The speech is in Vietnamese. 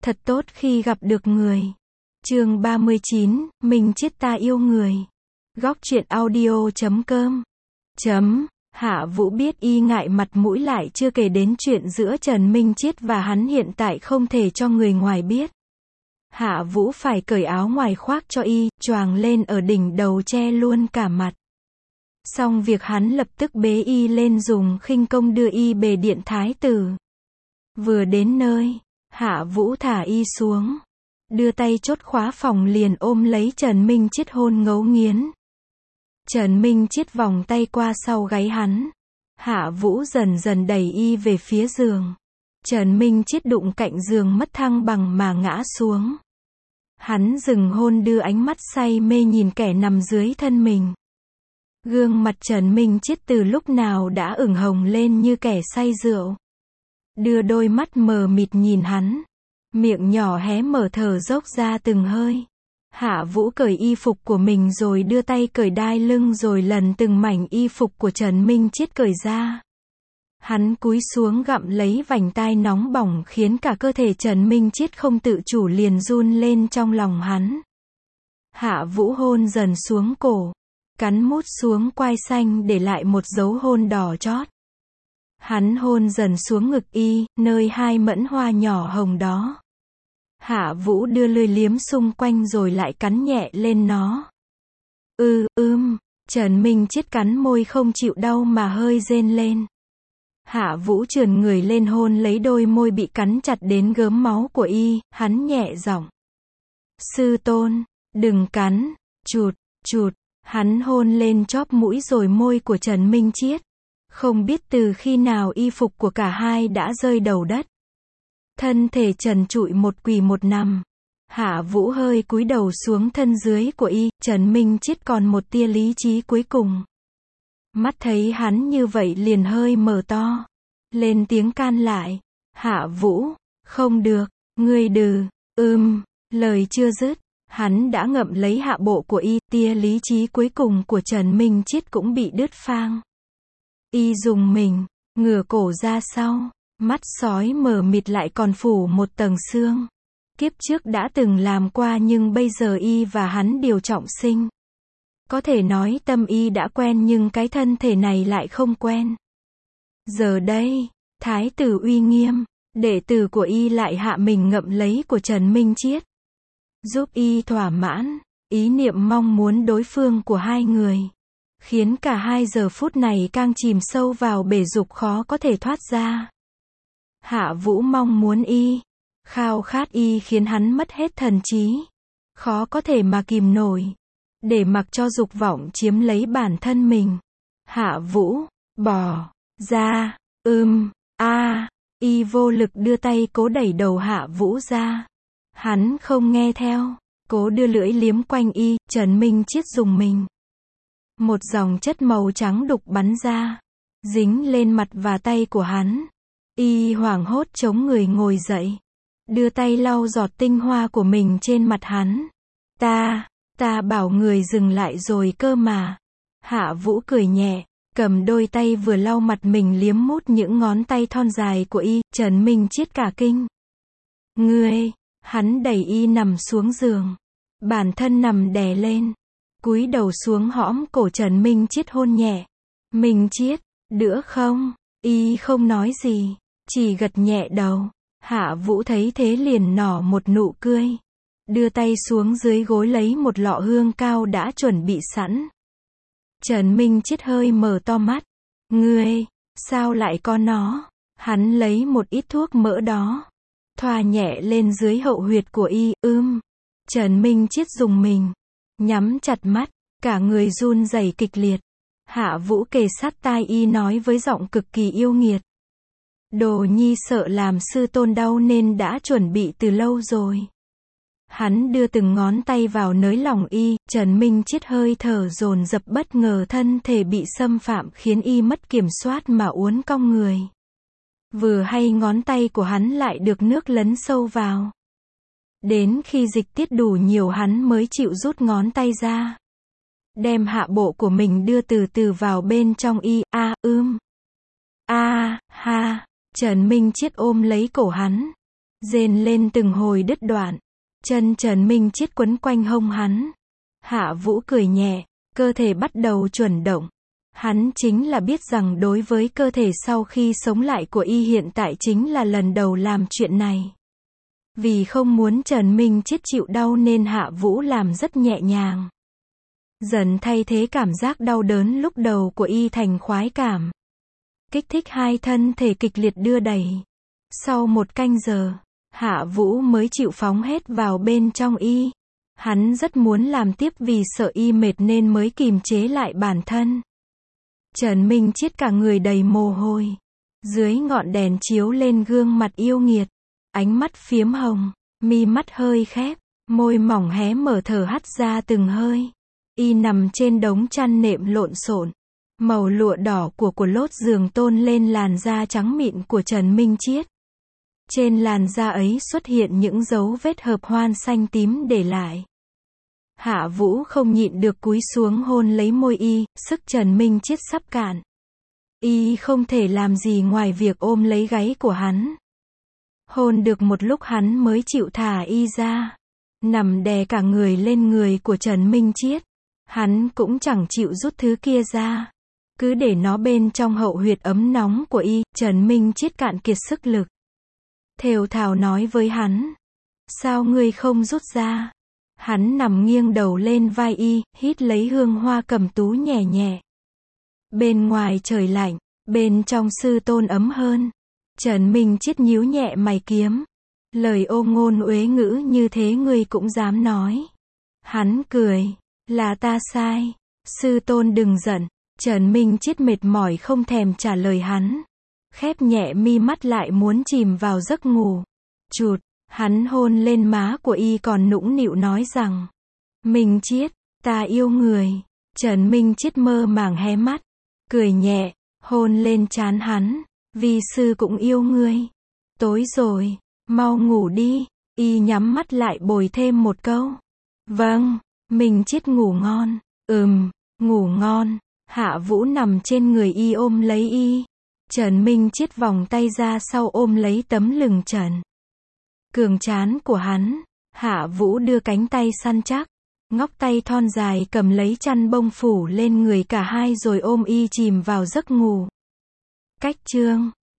Thật tốt khi gặp được người. Chương 39, Minh Chiết ta yêu người. Góc truyện audio.com. Hạ Vũ biết y ngại mặt mũi, lại chưa kể đến chuyện giữa Trần Minh Chiết và hắn hiện tại không thể cho người ngoài biết. Hạ Vũ phải cởi áo ngoài khoác cho y, choàng lên ở đỉnh đầu che luôn cả mặt. Xong việc hắn lập tức bế y lên dùng khinh công đưa y bề điện thái tử. Vừa đến nơi, Hạ Vũ thả y xuống, đưa tay chốt khóa phòng liền ôm lấy Trần Minh Chiết hôn ngấu nghiến. Trần Minh Chiết vòng tay qua sau gáy hắn. Hạ Vũ dần dần đẩy y về phía giường. Trần Minh Chiết đụng cạnh giường mất thăng bằng mà ngã xuống. Hắn dừng hôn, đưa ánh mắt say mê nhìn kẻ nằm dưới thân mình. Gương mặt Trần Minh Chiết từ lúc nào đã ửng hồng lên như kẻ say rượu. Đưa đôi mắt mờ mịt nhìn hắn. Miệng nhỏ hé mở thở dốc ra từng hơi. Hạ Vũ cởi y phục của mình rồi đưa tay cởi đai lưng rồi lần từng mảnh y phục của Trần Minh Chiết cởi ra. Hắn cúi xuống gặm lấy vành tai nóng bỏng khiến cả cơ thể Trần Minh Chiết không tự chủ liền run lên trong lòng hắn. Hạ Vũ hôn dần xuống cổ, cắn mút xuống quai xanh để lại một dấu hôn đỏ chót. Hắn hôn dần xuống ngực y, nơi hai mẫn hoa nhỏ hồng đó. Hạ Vũ đưa lưỡi liếm xung quanh rồi lại cắn nhẹ lên nó. Trần Minh Chiết cắn môi không chịu đau mà hơi rên lên. Hạ Vũ trườn người lên hôn lấy đôi môi bị cắn chặt đến gớm máu của y, hắn nhẹ giọng. Sư tôn, đừng cắn, chụt, hắn hôn lên chóp mũi rồi môi của Trần Minh Chiết. Không biết từ khi nào y phục của cả hai đã rơi đầu đất. Thân thể trần trụi một quỳ một nằm. Hạ Vũ hơi cúi đầu xuống thân dưới của y, Trần Minh Chiết còn một tia lý trí cuối cùng. Mắt thấy hắn như vậy liền hơi mở to. Lên tiếng can lại. Hạ Vũ, không được, ngươi lời chưa dứt. Hắn đã ngậm lấy hạ bộ của y, tia lý trí cuối cùng của Trần Minh Chiết cũng bị đứt phang. Y dùng mình, ngửa cổ ra sau, mắt sói mờ mịt lại còn phủ một tầng xương. Kiếp trước đã từng làm qua nhưng bây giờ y và hắn đều trọng sinh. Có thể nói tâm y đã quen nhưng cái thân thể này lại không quen. Giờ đây, thái tử uy nghiêm, đệ tử của y lại hạ mình ngậm lấy của Trần Minh Chiết. Giúp y thỏa mãn ý niệm mong muốn đối phương của hai người. Khiến cả hai giờ phút này càng chìm sâu vào bể dục khó có thể thoát ra. Hạ Vũ mong muốn y, khao khát y khiến hắn mất hết thần trí. Khó có thể mà kìm nổi. Để mặc cho dục vọng chiếm lấy bản thân mình. Hạ Vũ, bỏ ra, y vô lực đưa tay cố đẩy đầu Hạ Vũ ra. Hắn không nghe theo, cố đưa lưỡi liếm quanh y, Trần Minh Chiết dùng mình. Một dòng chất màu trắng đục bắn ra, dính lên mặt và tay của hắn. Y hoảng hốt chống người ngồi dậy, đưa tay lau giọt tinh hoa của mình trên mặt hắn. Ta bảo người dừng lại rồi cơ mà. Hạ Vũ cười nhẹ, cầm đôi tay vừa lau mặt mình liếm mút những ngón tay thon dài của y, Trần Minh Chiết cả kinh. Ngươi, hắn đẩy y nằm xuống giường, bản thân nằm đè lên. Cúi đầu xuống hõm cổ Trần Minh Chiết hôn nhẹ. Minh Chiết, đữa không? Y không nói gì, chỉ gật nhẹ đầu. Hạ Vũ thấy thế liền nở một nụ cười. Đưa tay xuống dưới gối lấy một lọ hương cao đã chuẩn bị sẵn. Trần Minh Chiết hơi mở to mắt. Ngươi, sao lại có nó? Hắn lấy một ít thuốc mỡ đó, thoa nhẹ lên dưới hậu huyệt của y. Trần Minh Chiết dùng mình, nhắm chặt mắt, cả người run rẩy kịch liệt. Hạ Vũ kề sát tai y nói với giọng cực kỳ yêu nghiệt. Đồ nhi sợ làm sư tôn đau nên đã chuẩn bị từ lâu rồi. Hắn đưa từng ngón tay vào nới lòng y, Trần Minh Chiết hơi thở dồn dập, bất ngờ thân thể bị xâm phạm khiến y mất kiểm soát mà uốn cong người. Vừa hay ngón tay của hắn lại được nước lấn sâu vào. Đến khi dịch tiết đủ nhiều hắn mới chịu rút ngón tay ra. Đem hạ bộ của mình đưa từ từ vào bên trong y. Trần Minh Chiết ôm lấy cổ hắn. rên lên từng hồi đứt đoạn. Chân Trần Minh Chiết quấn quanh hông hắn. Hạ Vũ cười nhẹ, cơ thể bắt đầu chuyển động. Hắn chính là biết rằng đối với cơ thể sau khi sống lại của y hiện tại chính là lần đầu làm chuyện này. Vì không muốn Trần Minh Chiết chịu đau nên Hạ Vũ làm rất nhẹ nhàng. Dần thay thế cảm giác đau đớn lúc đầu của y thành khoái cảm. Kích thích hai thân thể kịch liệt đưa đẩy. Sau 1 canh giờ, Hạ Vũ mới chịu phóng hết vào bên trong y. Hắn rất muốn làm tiếp vì sợ y mệt nên mới kìm chế lại bản thân. Trần Minh Chiết cả người đầy mồ hôi. Dưới ngọn đèn chiếu lên gương mặt yêu nghiệt. Ánh mắt phiếm hồng, mi mắt hơi khép, môi mỏng hé mở thở hắt ra từng hơi. Y nằm trên đống chăn nệm lộn xộn. Màu lụa đỏ của lốt giường tôn lên làn da trắng mịn của Trần Minh Chiết. Trên làn da ấy xuất hiện những dấu vết hợp hoan xanh tím để lại. Hạ Vũ không nhịn được cúi xuống hôn lấy môi y, sức Trần Minh Chiết sắp cạn. Y không thể làm gì ngoài việc ôm lấy gáy của hắn. Hôn được một lúc hắn mới chịu thả y ra. Nằm đè cả người lên người của Trần Minh Chiết. Hắn cũng chẳng chịu rút thứ kia ra. Cứ để nó bên trong hậu huyệt ấm nóng của y. Trần Minh Chiết cạn kiệt sức lực. Thều thào nói với hắn. Sao ngươi không rút ra? Hắn nằm nghiêng đầu lên vai y, hít lấy hương hoa cầm tú nhẹ nhẹ. Bên ngoài trời lạnh, bên trong sư tôn ấm hơn. Trần Minh Chiết nhíu nhẹ mày kiếm. Lời ô ngôn uế ngữ như thế ngươi cũng dám nói. Hắn cười. Là ta sai. Sư tôn đừng giận. Trần Minh Chiết mệt mỏi không thèm trả lời hắn. Khép nhẹ mi mắt lại muốn chìm vào giấc ngủ. Chụt, hắn hôn lên má của y còn nũng nịu nói rằng. Minh Chiết, ta yêu người. Trần Minh Chiết mơ màng hé mắt. Cười nhẹ, hôn lên trán hắn. Vi sư cũng yêu ngươi. Tối rồi, mau ngủ đi. Y nhắm mắt lại bồi thêm một câu. Vâng, Minh Chiết ngủ ngon. Ngủ ngon. Hạ Vũ nằm trên người y ôm lấy y. Trần Minh Chiết vòng tay ra sau ôm lấy tấm lưng trần. Cường trán của hắn. Hạ Vũ đưa cánh tay săn chắc. Ngóc tay thon dài cầm lấy chăn bông phủ lên người cả hai rồi ôm y chìm vào giấc ngủ. Cách chương